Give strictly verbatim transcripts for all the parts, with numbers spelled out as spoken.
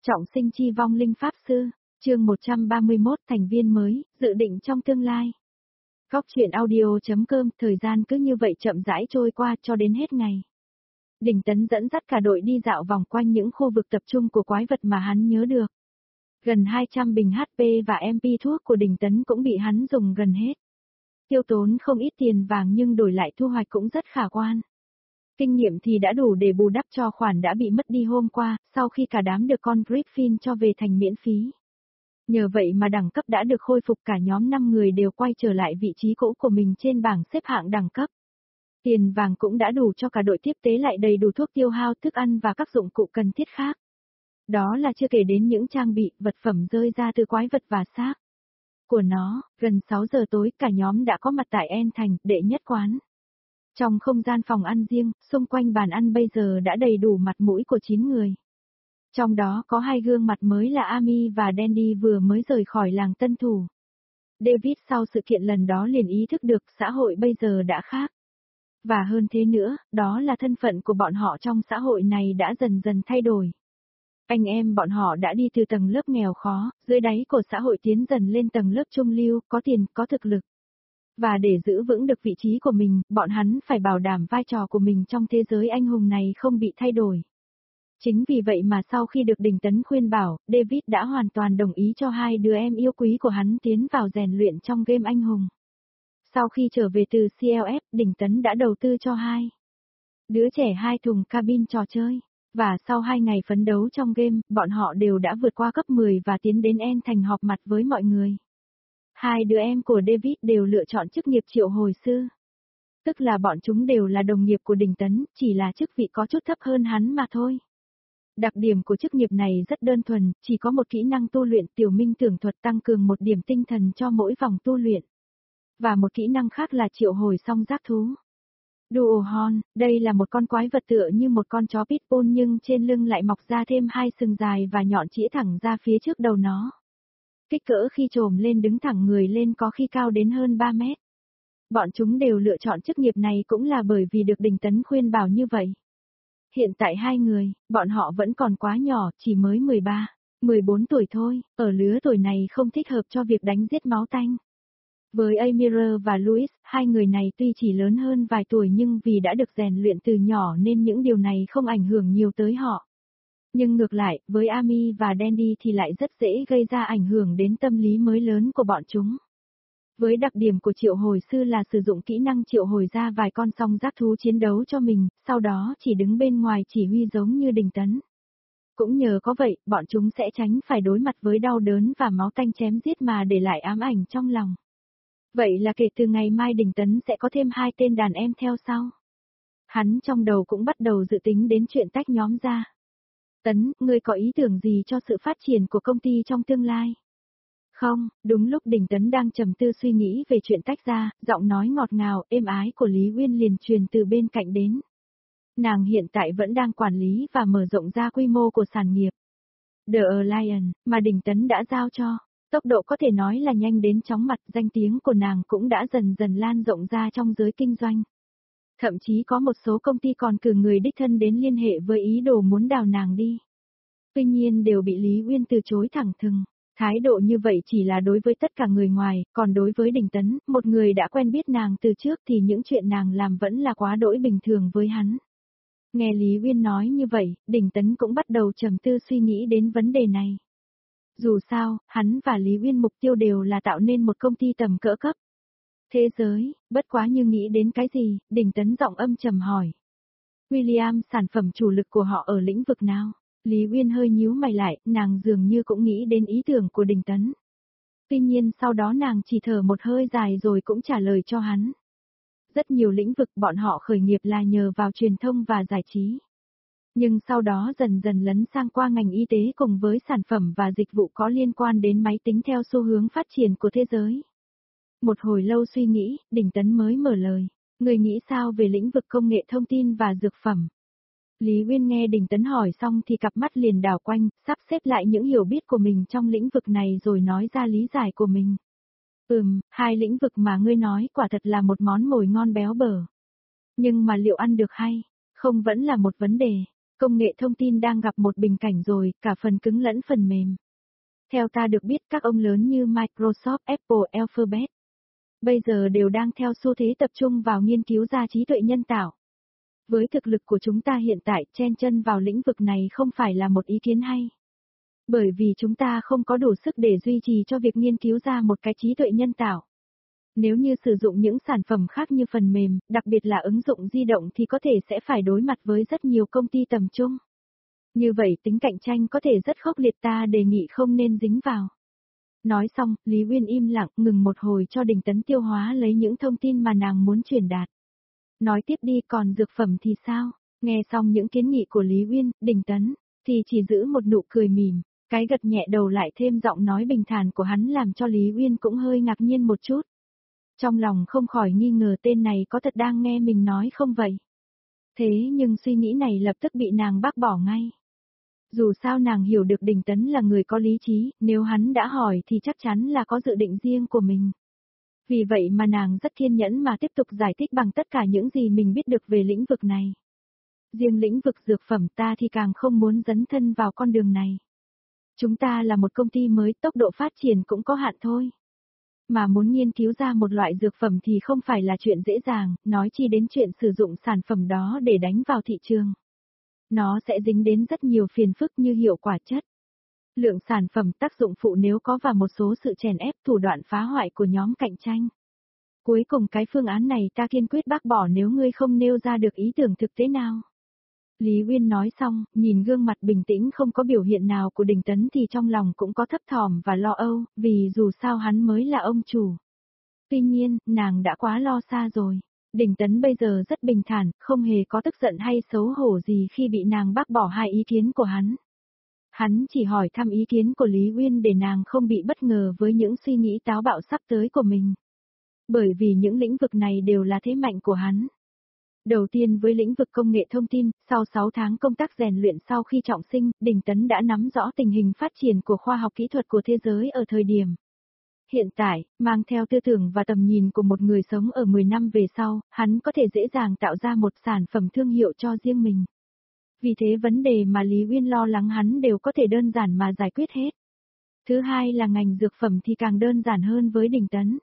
Trọng sinh chi vong linh pháp sư, chương một trăm ba mươi mốt thành viên mới, dự định trong tương lai. Góc truyện audio.com, thời gian cứ như vậy chậm rãi trôi qua cho đến hết ngày. Đình Tấn dẫn dắt cả đội đi dạo vòng quanh những khu vực tập trung của quái vật mà hắn nhớ được. Gần hai trăm bình hát pê và em pê thuốc của Đình Tấn cũng bị hắn dùng gần hết. Tiêu tốn không ít tiền vàng nhưng đổi lại thu hoạch cũng rất khả quan. Kinh nghiệm thì đã đủ để bù đắp cho khoản đã bị mất đi hôm qua, sau khi cả đám được con Griffin cho về thành miễn phí. Nhờ vậy mà đẳng cấp đã được khôi phục, cả nhóm năm người đều quay trở lại vị trí cũ của mình trên bảng xếp hạng đẳng cấp. Tiền vàng cũng đã đủ cho cả đội tiếp tế lại đầy đủ thuốc tiêu hao, thức ăn và các dụng cụ cần thiết khác. Đó là chưa kể đến những trang bị, vật phẩm rơi ra từ quái vật và xác của nó. Gần sáu giờ tối cả nhóm đã có mặt tại En Thành, đệ nhất quán. Trong không gian phòng ăn riêng, xung quanh bàn ăn bây giờ đã đầy đủ mặt mũi của chín người. Trong đó có hai gương mặt mới là Amy và Dandy vừa mới rời khỏi làng tân thủ. David sau sự kiện lần đó liền ý thức được xã hội bây giờ đã khác. Và hơn thế nữa, đó là thân phận của bọn họ trong xã hội này đã dần dần thay đổi. Anh em bọn họ đã đi từ tầng lớp nghèo khó, dưới đáy của xã hội tiến dần lên tầng lớp trung lưu, có tiền, có thực lực. Và để giữ vững được vị trí của mình, bọn hắn phải bảo đảm vai trò của mình trong thế giới anh hùng này không bị thay đổi. Chính vì vậy mà sau khi được Đình Tấn khuyên bảo, David đã hoàn toàn đồng ý cho hai đứa em yêu quý của hắn tiến vào rèn luyện trong game anh hùng. Sau khi trở về từ xê lờ ép, Đình Tấn đã đầu tư cho hai đứa trẻ hai thùng cabin trò chơi. Và sau hai ngày phấn đấu trong game, bọn họ đều đã vượt qua cấp mười và tiến đến En Thành họp mặt với mọi người. Hai đứa em của David đều lựa chọn chức nghiệp triệu hồi sư. Tức là bọn chúng đều là đồng nghiệp của Đình Tấn, chỉ là chức vị có chút thấp hơn hắn mà thôi. Đặc điểm của chức nghiệp này rất đơn thuần, chỉ có một kỹ năng tu luyện tiểu minh tưởng thuật tăng cường một điểm tinh thần cho mỗi vòng tu luyện. Và một kỹ năng khác là triệu hồi song giác thú. Dual Horn, đây là một con quái vật tựa như một con chó pitbull nhưng trên lưng lại mọc ra thêm hai sừng dài và nhọn chĩa thẳng ra phía trước đầu nó. Kích cỡ khi trồm lên đứng thẳng người lên có khi cao đến hơn ba mét. Bọn chúng đều lựa chọn chức nghiệp này cũng là bởi vì được Đình Tấn khuyên bảo như vậy. Hiện tại hai người, bọn họ vẫn còn quá nhỏ, chỉ mới mười ba, mười bốn tuổi thôi, ở lứa tuổi này không thích hợp cho việc đánh giết máu tanh. Với Amir và Louis, hai người này tuy chỉ lớn hơn vài tuổi nhưng vì đã được rèn luyện từ nhỏ nên những điều này không ảnh hưởng nhiều tới họ. Nhưng ngược lại, với Amy và Dandy thì lại rất dễ gây ra ảnh hưởng đến tâm lý mới lớn của bọn chúng. Với đặc điểm của triệu hồi sư là sử dụng kỹ năng triệu hồi ra vài con song giác thú chiến đấu cho mình, sau đó chỉ đứng bên ngoài chỉ huy giống như Đình Tấn. Cũng nhờ có vậy, bọn chúng sẽ tránh phải đối mặt với đau đớn và máu tanh chém giết mà để lại ám ảnh trong lòng. Vậy là kể từ ngày mai Đình Tấn sẽ có thêm hai tên đàn em theo sau. Hắn trong đầu cũng bắt đầu dự tính đến chuyện tách nhóm ra. Tấn, ngươi có ý tưởng gì cho sự phát triển của công ty trong tương lai? Không, đúng lúc Đình Tấn đang trầm tư suy nghĩ về chuyện tách ra, giọng nói ngọt ngào, êm ái của Lý Uyên liền truyền từ bên cạnh đến. Nàng hiện tại vẫn đang quản lý và mở rộng ra quy mô của sản nghiệp The Alliance, mà Đình Tấn đã giao cho. Tốc độ có thể nói là nhanh đến chóng mặt, danh tiếng của nàng cũng đã dần dần lan rộng ra trong giới kinh doanh. Thậm chí có một số công ty còn cử người đích thân đến liên hệ với ý đồ muốn đào nàng đi. Tuy nhiên đều bị Lý Uyên từ chối thẳng thừng. Thái độ như vậy chỉ là đối với tất cả người ngoài, còn đối với Đình Tấn, một người đã quen biết nàng từ trước thì những chuyện nàng làm vẫn là quá đỗi bình thường với hắn. Nghe Lý Uyên nói như vậy, Đình Tấn cũng bắt đầu trầm tư suy nghĩ đến vấn đề này. Dù sao, hắn và Lý Uyên mục tiêu đều là tạo nên một công ty tầm cỡ cấp thế giới, bất quá như nghĩ đến cái gì, Đình Tấn giọng âm trầm hỏi. William, sản phẩm chủ lực của họ ở lĩnh vực nào? Lý Uyên hơi nhíu mày lại, nàng dường như cũng nghĩ đến ý tưởng của Đình Tấn. Tuy nhiên sau đó nàng chỉ thở một hơi dài rồi cũng trả lời cho hắn. Rất nhiều lĩnh vực bọn họ khởi nghiệp là nhờ vào truyền thông và giải trí. Nhưng sau đó dần dần lấn sang qua ngành y tế cùng với sản phẩm và dịch vụ có liên quan đến máy tính theo xu hướng phát triển của thế giới. Một hồi lâu suy nghĩ, Đình Tấn mới mở lời. Người nghĩ sao về lĩnh vực công nghệ thông tin và dược phẩm? Lý Uyên nghe Đình Tấn hỏi xong thì cặp mắt liền đảo quanh, sắp xếp lại những hiểu biết của mình trong lĩnh vực này rồi nói ra lý giải của mình. Ừm, hai lĩnh vực mà ngươi nói quả thật là một món mồi ngon béo bở. Nhưng mà liệu ăn được hay? Không vẫn là một vấn đề. Công nghệ thông tin đang gặp một bình cảnh rồi, cả phần cứng lẫn phần mềm. Theo ta được biết các ông lớn như Microsoft, Apple, Alphabet bây giờ đều đang theo xu thế tập trung vào nghiên cứu ra trí tuệ nhân tạo. Với thực lực của chúng ta hiện tại, chen chân vào lĩnh vực này không phải là một ý kiến hay. Bởi vì chúng ta không có đủ sức để duy trì cho việc nghiên cứu ra một cái trí tuệ nhân tạo. Nếu như sử dụng những sản phẩm khác như phần mềm, đặc biệt là ứng dụng di động thì có thể sẽ phải đối mặt với rất nhiều công ty tầm trung. Như vậy tính cạnh tranh có thể rất khốc liệt, ta đề nghị không nên dính vào. Nói xong, Lý Uyên im lặng ngừng một hồi cho Đình Tấn tiêu hóa lấy những thông tin mà nàng muốn truyền đạt. Nói tiếp đi, còn dược phẩm thì sao? Nghe xong những kiến nghị của Lý Uyên, Đình Tấn thì chỉ giữ một nụ cười mỉm, cái gật nhẹ đầu lại thêm giọng nói bình thản của hắn làm cho Lý Uyên cũng hơi ngạc nhiên một chút. Trong lòng không khỏi nghi ngờ tên này có thật đang nghe mình nói không vậy. Thế nhưng suy nghĩ này lập tức bị nàng bác bỏ ngay. Dù sao nàng hiểu được Đình Tấn là người có lý trí, nếu hắn đã hỏi thì chắc chắn là có dự định riêng của mình. Vì vậy mà nàng rất kiên nhẫn mà tiếp tục giải thích bằng tất cả những gì mình biết được về lĩnh vực này. Riêng lĩnh vực dược phẩm ta thì càng không muốn dấn thân vào con đường này. Chúng ta là một công ty mới, tốc độ phát triển cũng có hạn thôi. Mà muốn nghiên cứu ra một loại dược phẩm thì không phải là chuyện dễ dàng, nói chi đến chuyện sử dụng sản phẩm đó để đánh vào thị trường. Nó sẽ dính đến rất nhiều phiền phức như hiệu quả chất, lượng sản phẩm, tác dụng phụ nếu có và một số sự chèn ép, thủ đoạn phá hoại của nhóm cạnh tranh. Cuối cùng cái phương án này ta kiên quyết bác bỏ nếu ngươi không nêu ra được ý tưởng thực tế nào. Lý Uyên nói xong, nhìn gương mặt bình tĩnh không có biểu hiện nào của Đình Tấn thì trong lòng cũng có thấp thỏm và lo âu, vì dù sao hắn mới là ông chủ. Tuy nhiên, nàng đã quá lo xa rồi. Đình Tấn bây giờ rất bình thản, không hề có tức giận hay xấu hổ gì khi bị nàng bác bỏ hai ý kiến của hắn. Hắn chỉ hỏi thăm ý kiến của Lý Uyên để nàng không bị bất ngờ với những suy nghĩ táo bạo sắp tới của mình. Bởi vì những lĩnh vực này đều là thế mạnh của hắn. Đầu tiên với lĩnh vực công nghệ thông tin, sau sáu tháng công tác rèn luyện sau khi trọng sinh, Đình Tấn đã nắm rõ tình hình phát triển của khoa học kỹ thuật của thế giới ở thời điểm. Hiện tại, mang theo tư tưởng và tầm nhìn của một người sống ở mười năm về sau, hắn có thể dễ dàng tạo ra một sản phẩm thương hiệu cho riêng mình. Vì thế vấn đề mà Lý Uyên lo lắng hắn đều có thể đơn giản mà giải quyết hết. Thứ hai là ngành dược phẩm thì càng đơn giản hơn với Đình Tấn.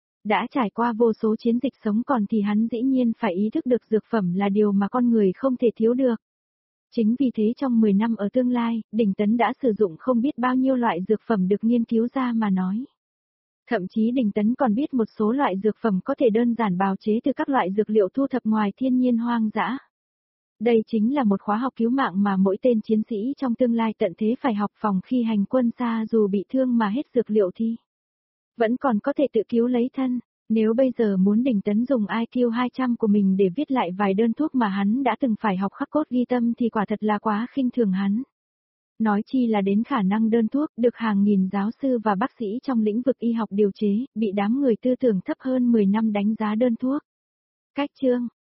Đã trải qua vô số chiến dịch sống còn thì hắn dĩ nhiên phải ý thức được dược phẩm là điều mà con người không thể thiếu được. Chính vì thế trong mười năm ở tương lai, Đình Tấn đã sử dụng không biết bao nhiêu loại dược phẩm được nghiên cứu ra mà nói. Thậm chí Đình Tấn còn biết một số loại dược phẩm có thể đơn giản bào chế từ các loại dược liệu thu thập ngoài thiên nhiên hoang dã. Đây chính là một khóa học cứu mạng mà mỗi tên chiến sĩ trong tương lai tận thế phải học phòng khi hành quân xa, dù bị thương mà hết dược liệu thì vẫn còn có thể tự cứu lấy thân. Nếu bây giờ muốn Đình Tấn dùng i kiu hai trăm của mình để viết lại vài đơn thuốc mà hắn đã từng phải học khắc cốt ghi tâm thì quả thật là quá khinh thường hắn. Nói chi là đến khả năng đơn thuốc được hàng nghìn giáo sư và bác sĩ trong lĩnh vực y học điều chế, bị đám người tư tưởng thấp hơn mười năm đánh giá đơn thuốc. Cách chương